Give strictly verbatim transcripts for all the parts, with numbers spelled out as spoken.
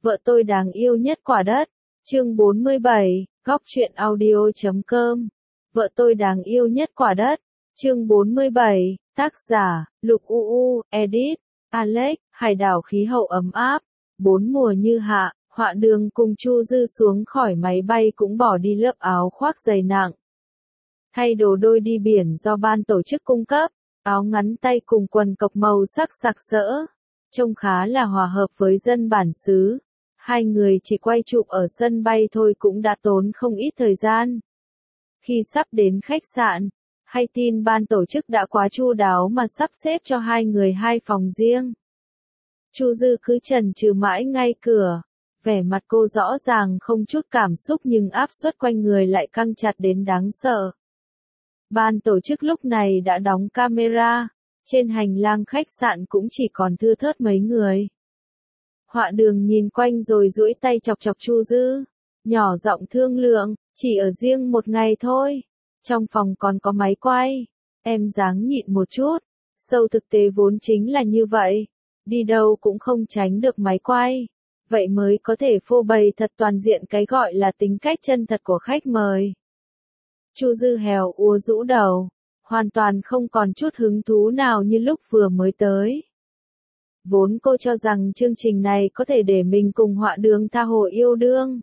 Vợ tôi đáng yêu nhất quả đất. Chương bốn mươi bảy, góc truyện audio chấm com. Vợ tôi đáng yêu nhất quả đất. Chương bốn mươi bảy, tác giả, Lục u u, edit, Alex, hải đảo khí hậu ấm áp, bốn mùa như hạ, Họa Đường cùng Chu Dư xuống khỏi máy bay cũng bỏ đi lớp áo khoác dày nặng. Thay đồ đôi đi biển do ban tổ chức cung cấp, áo ngắn tay cùng quần cộc màu sắc sặc sỡ, trông khá là hòa hợp với dân bản xứ. Hai người chỉ quay chụp ở sân bay thôi cũng đã tốn không ít thời gian. Khi sắp đến khách sạn, hay tin ban tổ chức đã quá chu đáo mà sắp xếp cho hai người hai phòng riêng. Chu Dư cứ chần chừ mãi ngay cửa, vẻ mặt cô rõ ràng không chút cảm xúc nhưng áp suất quanh người lại căng chặt đến đáng sợ. Ban tổ chức lúc này đã đóng camera, trên hành lang khách sạn cũng chỉ còn thưa thớt mấy người. Họa Đường nhìn quanh rồi duỗi tay chọc chọc Chu Dư, nhỏ giọng thương lượng, chỉ ở riêng một ngày thôi, trong phòng còn có máy quay, em ráng nhịn một chút, sâu thực tế vốn chính là như vậy, đi đâu cũng không tránh được máy quay, vậy mới có thể phô bày thật toàn diện cái gọi là tính cách chân thật của khách mời. Chu Dư hèo úa rũ đầu, hoàn toàn không còn chút hứng thú nào như lúc vừa mới tới. Vốn cô cho rằng chương trình này có thể để mình cùng Họa Đường tha hồ yêu đương.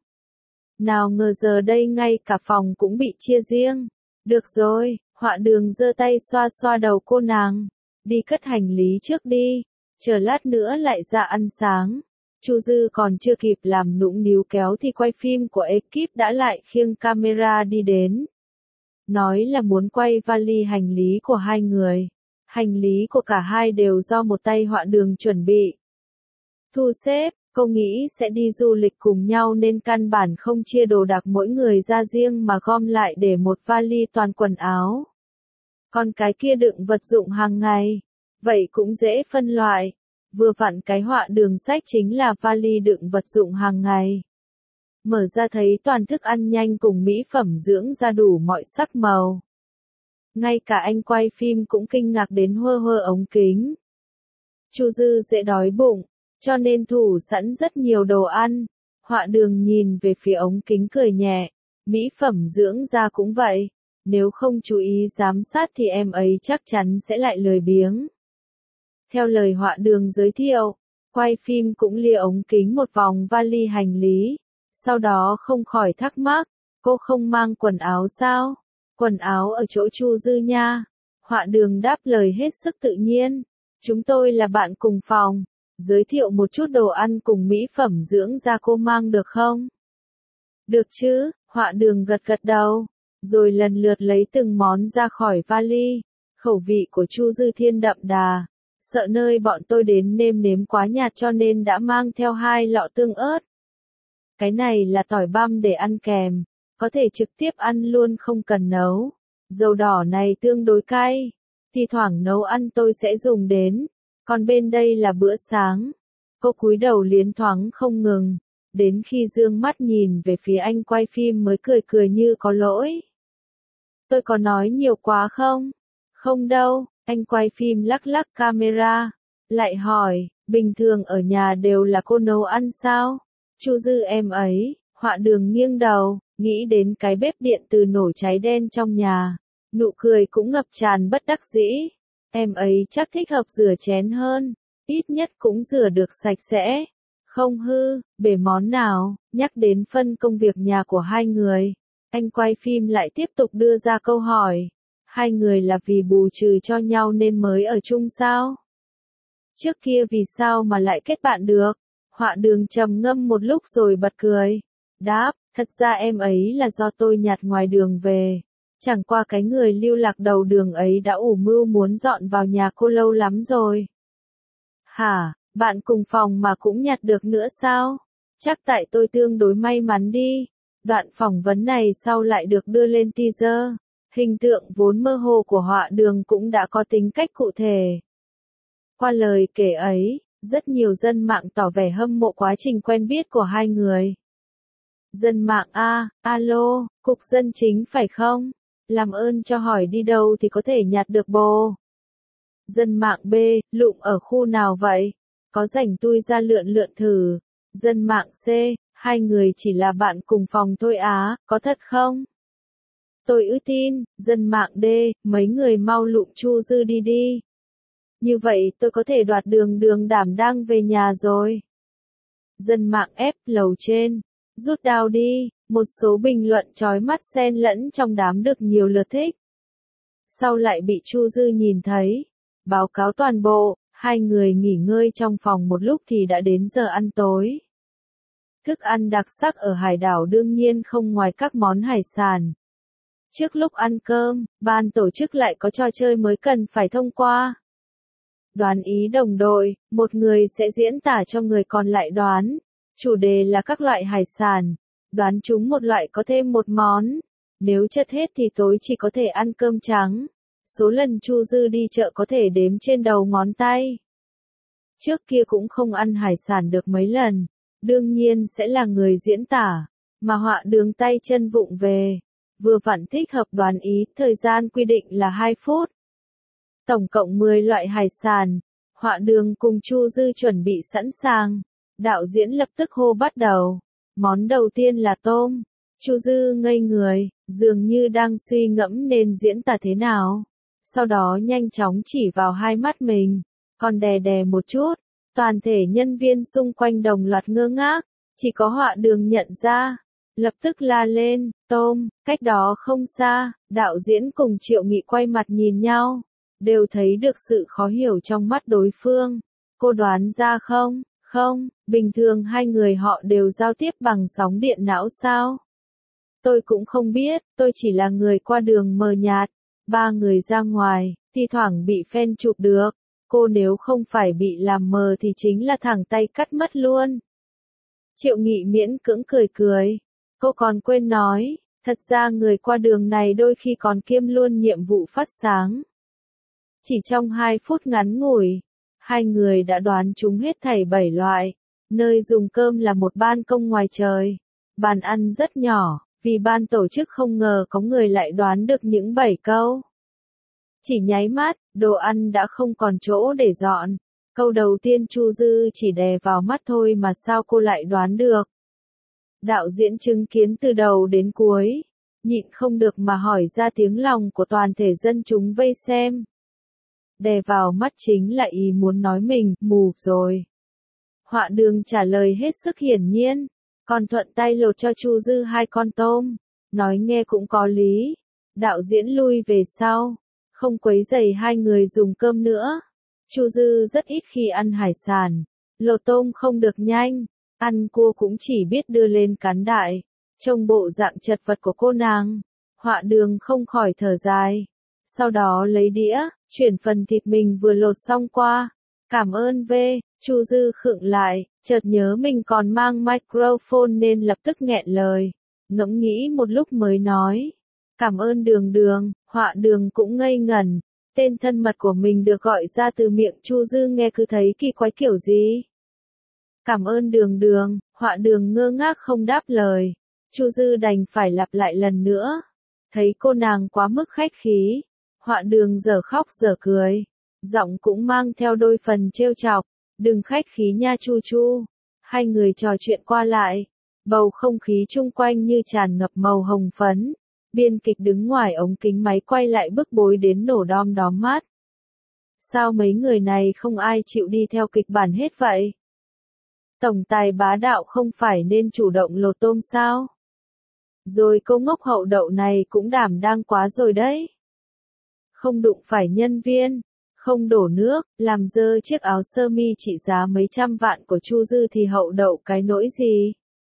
Nào ngờ giờ đây ngay cả phòng cũng bị chia riêng. Được rồi, Họa Đường giơ tay xoa xoa đầu cô nàng. Đi cất hành lý trước đi, chờ lát nữa lại ra ăn sáng. Chu Dư còn chưa kịp làm nũng níu kéo thì quay phim của ekip đã lại khiêng camera đi đến. Nói là muốn quay vali hành lý của hai người. Hành lý của cả hai đều do một tay Họa Đường chuẩn bị. Thu xếp, cô nghĩ sẽ đi du lịch cùng nhau nên căn bản không chia đồ đạc mỗi người ra riêng mà gom lại để một vali toàn quần áo. Còn cái kia đựng vật dụng hàng ngày, vậy cũng dễ phân loại. Vừa vặn cái Họa Đường sách chính là vali đựng vật dụng hàng ngày. Mở ra thấy toàn thức ăn nhanh cùng mỹ phẩm dưỡng da đủ mọi sắc màu. Ngay cả anh quay phim cũng kinh ngạc đến hơ hơ ống kính. Chu Dư dễ đói bụng, cho nên thủ sẵn rất nhiều đồ ăn. Họa Đường nhìn về phía ống kính cười nhẹ, mỹ phẩm dưỡng da cũng vậy, nếu không chú ý giám sát thì em ấy chắc chắn sẽ lại lười biếng. Theo lời Họa Đường giới thiệu, quay phim cũng lia ống kính một vòng vali hành lý, sau đó không khỏi thắc mắc, cô không mang quần áo sao? Quần áo ở chỗ Chu Dư nha. Họa Đường đáp lời hết sức tự nhiên. Chúng tôi là bạn cùng phòng. Giới thiệu một chút đồ ăn cùng mỹ phẩm dưỡng da cô mang được không? Được chứ, Họa Đường gật gật đầu. Rồi lần lượt lấy từng món ra khỏi vali. Khẩu vị của Chu Dư thiên đậm đà. Sợ nơi bọn tôi đến nêm nếm quá nhạt cho nên đã mang theo hai lọ tương ớt. Cái này là tỏi băm để ăn kèm. Có thể trực tiếp ăn luôn không cần nấu. Dầu đỏ này tương đối cay. Thì thoảng nấu ăn tôi sẽ dùng đến. Còn bên đây là bữa sáng. Cô cúi đầu liến thoáng không ngừng. Đến khi dương mắt nhìn về phía anh quay phim mới cười cười như có lỗi. Tôi có nói nhiều quá không? Không đâu, anh quay phim lắc lắc camera. Lại hỏi, bình thường ở nhà đều là cô nấu ăn sao? Chu Dư em ấy, Họa Đường nghiêng đầu. Nghĩ đến cái bếp điện từ nổ cháy đen trong nhà, nụ cười cũng ngập tràn bất đắc dĩ. Em ấy chắc thích hợp rửa chén hơn, ít nhất cũng rửa được sạch sẽ, không hư, bể món nào. Nhắc đến phân công việc nhà của hai người, anh quay phim lại tiếp tục đưa ra câu hỏi. Hai người là vì bù trừ cho nhau nên mới ở chung sao? Trước kia vì sao mà lại kết bạn được? Họa Đường trầm ngâm một lúc rồi bật cười. Đáp, thật ra em ấy là do tôi nhặt ngoài đường về. Chẳng qua cái người lưu lạc đầu đường ấy đã ủ mưu muốn dọn vào nhà cô lâu lắm rồi. Hả, bạn cùng phòng mà cũng nhặt được nữa sao? Chắc tại tôi tương đối may mắn đi. Đoạn phỏng vấn này sau lại được đưa lên teaser. Hình tượng vốn mơ hồ của Họa Đường cũng đã có tính cách cụ thể. Qua lời kể ấy, rất nhiều dân mạng tỏ vẻ hâm mộ quá trình quen biết của hai người. Dân mạng A, alo, cục dân chính phải không? Làm ơn cho hỏi đi đâu thì có thể nhặt được bồ. Dân mạng B, lụng ở khu nào vậy? Có rảnh tui ra lượn lượn thử. Dân mạng C, hai người chỉ là bạn cùng phòng thôi á, có thật không? Tôi ư tin. Dân mạng D, mấy người mau lụm Chu Dư đi đi. Như vậy tôi có thể đoạt đường đường đảm đang về nhà rồi. Dân mạng F, lầu trên. Rút đao đi. Một số bình luận chói mắt xen lẫn trong đám được nhiều lượt thích. Sau lại bị Chu Dư nhìn thấy. Báo cáo toàn bộ, hai người nghỉ ngơi trong phòng một lúc thì đã đến giờ ăn tối. Thức ăn đặc sắc ở hải đảo đương nhiên không ngoài các món hải sản. Trước lúc ăn cơm, ban tổ chức lại có trò chơi mới cần phải thông qua. Đoán ý đồng đội, một người sẽ diễn tả cho người còn lại đoán. Chủ đề là các loại hải sản. Đoán chúng một loại có thêm một món. Nếu chất hết thì tối chỉ có thể ăn cơm trắng. Số lần Chu Dư đi chợ có thể đếm trên đầu ngón tay. Trước kia cũng không ăn hải sản được mấy lần. Đương nhiên sẽ là người diễn tả. Mà họa đường tay chân vụng về. Vừa vặn thích hợp đoán ý, thời gian quy định là hai phút. Tổng cộng mười loại hải sản. Họa đường cùng Chu Dư chuẩn bị sẵn sàng. Đạo diễn lập tức hô bắt đầu. Món đầu tiên là tôm. Chu Dư ngây người, dường như đang suy ngẫm nên diễn tả thế nào. Sau đó nhanh chóng chỉ vào hai mắt mình. Còn đè đè một chút. Toàn thể nhân viên xung quanh đồng loạt ngơ ngác. Chỉ có họa đường nhận ra. Lập tức la lên, tôm, cách đó không xa, đạo diễn cùng Triệu Nghị quay mặt nhìn nhau, đều thấy được sự khó hiểu trong mắt đối phương. Cô đoán ra không? Không, bình thường hai người họ đều giao tiếp bằng sóng điện não sao? Tôi cũng không biết, tôi chỉ là người qua đường mờ nhạt. Ba người ra ngoài, thi thoảng bị fan chụp được. Cô nếu không phải bị làm mờ thì chính là thẳng tay cắt mất luôn. Triệu Nghị miễn cưỡng cười cười. Cô còn quên nói, thật ra người qua đường này đôi khi còn kiêm luôn nhiệm vụ phát sáng. Chỉ trong hai phút ngắn ngủi, hai người đã đoán chúng hết thảy bảy loại. Nơi dùng cơm là một ban công ngoài trời. Bàn ăn rất nhỏ, vì ban tổ chức không ngờ có người lại đoán được những bảy câu. Chỉ nháy mắt, đồ ăn đã không còn chỗ để dọn. Câu đầu tiên Chu Dư chỉ đè vào mắt thôi mà sao cô lại đoán được. Đạo diễn chứng kiến từ đầu đến cuối, nhịn không được mà hỏi ra tiếng lòng của toàn thể dân chúng vây xem. Đè vào mắt chính là ý muốn nói mình mù rồi. Họa đường trả lời hết sức hiển nhiên, còn thuận tay lột cho Chu Dư hai con tôm. Nói nghe cũng có lý. Đạo diễn lui về sau, không quấy rầy hai người dùng cơm nữa. Chu Dư rất ít khi ăn hải sản, lột tôm không được nhanh. Ăn cua cũng chỉ biết đưa lên cán đại. Trông bộ dạng chật vật của cô nàng, họa đường không khỏi thở dài. Sau đó lấy đĩa, chuyển phần thịt mình vừa lột xong qua. Cảm ơn V, Chu Dư khựng lại, chợt nhớ mình còn mang microphone nên lập tức nghẹn lời. Ngẫm nghĩ một lúc mới nói. Cảm ơn đường đường, họa đường cũng ngây ngẩn. Tên thân mật của mình được gọi ra từ miệng Chu Dư nghe cứ thấy kỳ quái kiểu gì. Cảm ơn đường đường, họa đường ngơ ngác không đáp lời. Chu Dư đành phải lặp lại lần nữa. Thấy cô nàng quá mức khách khí. Họa đường dở khóc dở cười. Giọng cũng mang theo đôi phần trêu chọc. Đừng khách khí nha Chu Chu. Hai người trò chuyện qua lại. Bầu không khí chung quanh như tràn ngập màu hồng phấn. Biên kịch đứng ngoài ống kính máy quay lại bức bối đến nổ đom đóm mắt. Sao mấy người này không ai chịu đi theo kịch bản hết vậy? Tổng tài bá đạo không phải nên chủ động lột tôm sao? Rồi cô ngốc hậu đậu này cũng đảm đang quá rồi đấy. Không đụng phải nhân viên, không đổ nước, làm dơ chiếc áo sơ mi trị giá mấy trăm vạn của Chu Dư thì hậu đậu cái nỗi gì?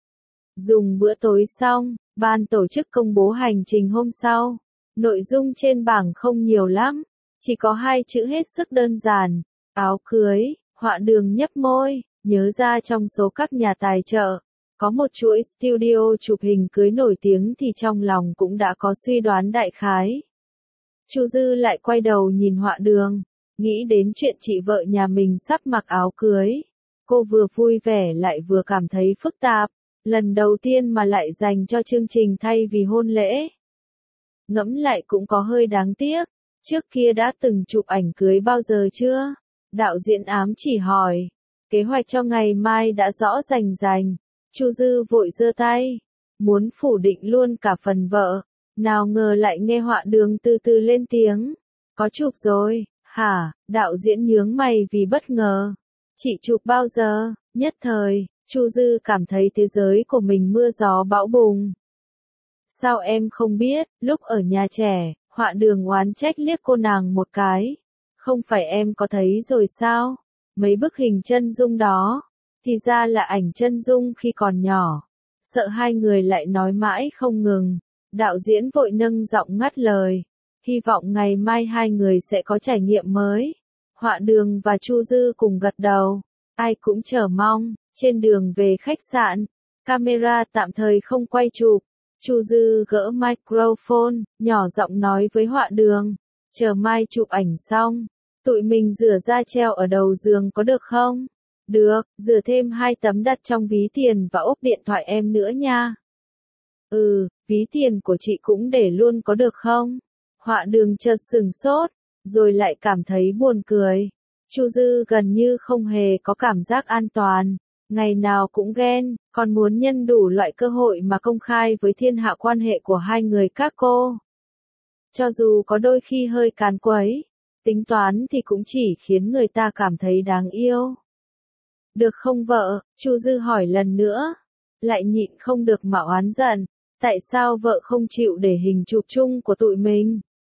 Dùng bữa tối xong, ban tổ chức công bố hành trình hôm sau. Nội dung trên bảng không nhiều lắm, chỉ có hai chữ hết sức đơn giản, áo cưới. Họa đường nhấp môi, nhớ ra trong số các nhà tài trợ, có một chuỗi studio chụp hình cưới nổi tiếng thì trong lòng cũng đã có suy đoán đại khái. Chu Dư lại quay đầu nhìn họa đường, nghĩ đến chuyện chị vợ nhà mình sắp mặc áo cưới. Cô vừa vui vẻ lại vừa cảm thấy phức tạp, lần đầu tiên mà lại dành cho chương trình thay vì hôn lễ. Ngẫm lại cũng có hơi đáng tiếc, trước kia đã từng chụp ảnh cưới bao giờ chưa? Đạo diễn ám chỉ hỏi. Kế hoạch cho ngày mai đã rõ rành rành. Chu Dư vội giơ tay, muốn phủ định luôn cả phần vợ. Nào ngờ lại nghe Họa Đường từ từ lên tiếng. Có chụp rồi, hả? Đạo diễn nhướng mày vì bất ngờ. Chị chụp bao giờ? Nhất thời, Chu Dư cảm thấy thế giới của mình mưa gió bão bùng. Sao em không biết, lúc ở nhà trẻ, Họa Đường oán trách liếc cô nàng một cái. Không phải em có thấy rồi sao? Mấy bức hình chân dung đó, thì ra là ảnh chân dung khi còn nhỏ. Sợ hai người lại nói mãi không ngừng. Đạo diễn vội nâng giọng ngắt lời. Hy vọng ngày mai hai người sẽ có trải nghiệm mới. Họa Đường và Chu Dư cùng gật đầu. Ai cũng chờ mong. Trên đường về khách sạn, camera tạm thời không quay chụp. Chu Dư gỡ microphone, nhỏ giọng nói với Họa Đường. Chờ mai chụp ảnh xong, tụi mình rửa ra treo ở đầu giường có được không? Được, rửa thêm hai tấm đặt trong ví tiền và ốp điện thoại em nữa nha. Ừ, ví tiền của chị cũng để luôn có được không? Họa Đường chợt sửng sốt, rồi lại cảm thấy buồn cười. Chu Dư gần như không hề có cảm giác an toàn, ngày nào cũng ghen, còn muốn nhân đủ loại cơ hội mà công khai với thiên hạ quan hệ của hai người các cô. Cho dù có đôi khi hơi càn quấy, tính toán thì cũng chỉ khiến người ta cảm thấy đáng yêu. Được không vợ? Chu Dư hỏi lần nữa, lại nhịn không được mà oán giận. Tại sao vợ không chịu để hình chụp chung của tụi mình?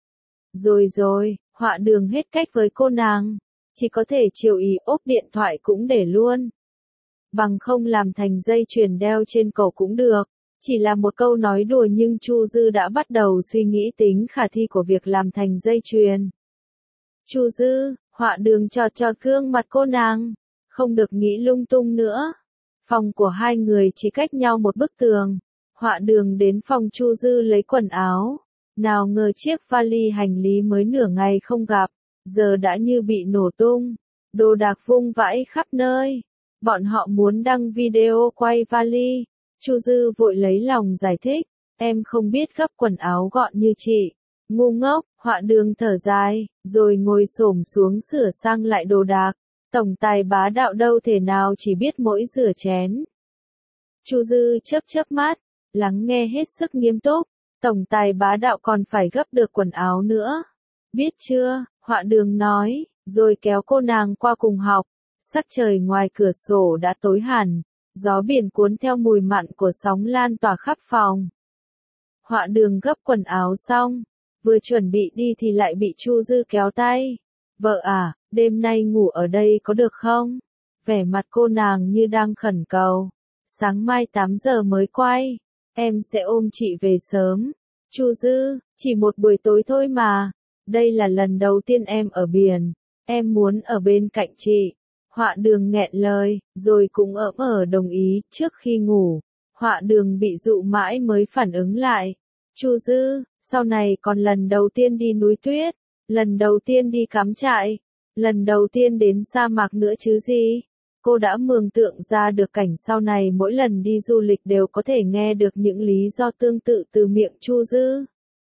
Rồi rồi, Họa Đường hết cách với cô nàng. Chỉ có thể chiều ý ốp điện thoại cũng để luôn. Bằng không làm thành dây chuyền đeo trên cổ cũng được. Chỉ là một câu nói đùa nhưng Chu Dư đã bắt đầu suy nghĩ tính khả thi của việc làm thành dây chuyền. Chu Dư, Họa Đường chọt chọt gương mặt cô nàng. Không được nghĩ lung tung nữa. Phòng của hai người chỉ cách nhau một bức tường. Họa Đường đến phòng Chu Dư lấy quần áo. Nào ngờ chiếc vali hành lý mới nửa ngày không gặp, giờ đã như bị nổ tung. Đồ đạc vung vãi khắp nơi. Bọn họ muốn đăng video quay vali. Chu Dư vội lấy lòng giải thích. Em không biết gấp quần áo gọn như chị. Ngu ngốc, Họa Đường thở dài, rồi ngồi xổm xuống sửa sang lại đồ đạc. Tổng tài bá đạo đâu thể nào chỉ biết mỗi rửa chén. Chu Dư chớp chớp mắt, lắng nghe hết sức nghiêm túc. Tổng tài bá đạo còn phải gấp được quần áo nữa. Biết chưa? Họa Đường nói, rồi kéo cô nàng qua cùng học. Sắc trời ngoài cửa sổ đã tối hẳn, gió biển cuốn theo mùi mặn của sóng lan tỏa khắp phòng. Họa Đường gấp quần áo xong, vừa chuẩn bị đi thì lại bị Chu Dư kéo tay. Vợ à, đêm nay ngủ ở đây có được không? Vẻ mặt cô nàng như đang khẩn cầu. Sáng mai tám giờ mới quay, em sẽ ôm chị về sớm. Chu Dư, chỉ một buổi tối thôi mà. Đây là lần đầu tiên em ở biển, em muốn ở bên cạnh chị. Họa Đường nghẹn lời, rồi cũng ỡm ở đồng ý. Trước khi ngủ, Họa Đường bị dụ mãi mới phản ứng lại. Chu Dư, sau này còn lần đầu tiên đi núi tuyết, lần đầu tiên đi cắm trại, lần đầu tiên đến sa mạc nữa chứ gì. Cô đã mường tượng ra được cảnh sau này mỗi lần đi du lịch đều có thể nghe được những lý do tương tự từ miệng Chu Dư.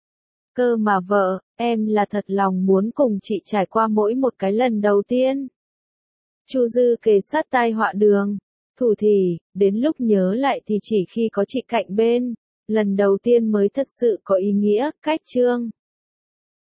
Cơ mà vợ, em là thật lòng muốn cùng chị trải qua mỗi một cái lần đầu tiên. Chu Dư kề sát tai Họa Đường, thủ thỉ, đến lúc nhớ lại thì chỉ khi có chị cạnh bên, lần đầu tiên mới thật sự có ý nghĩa. Cách chương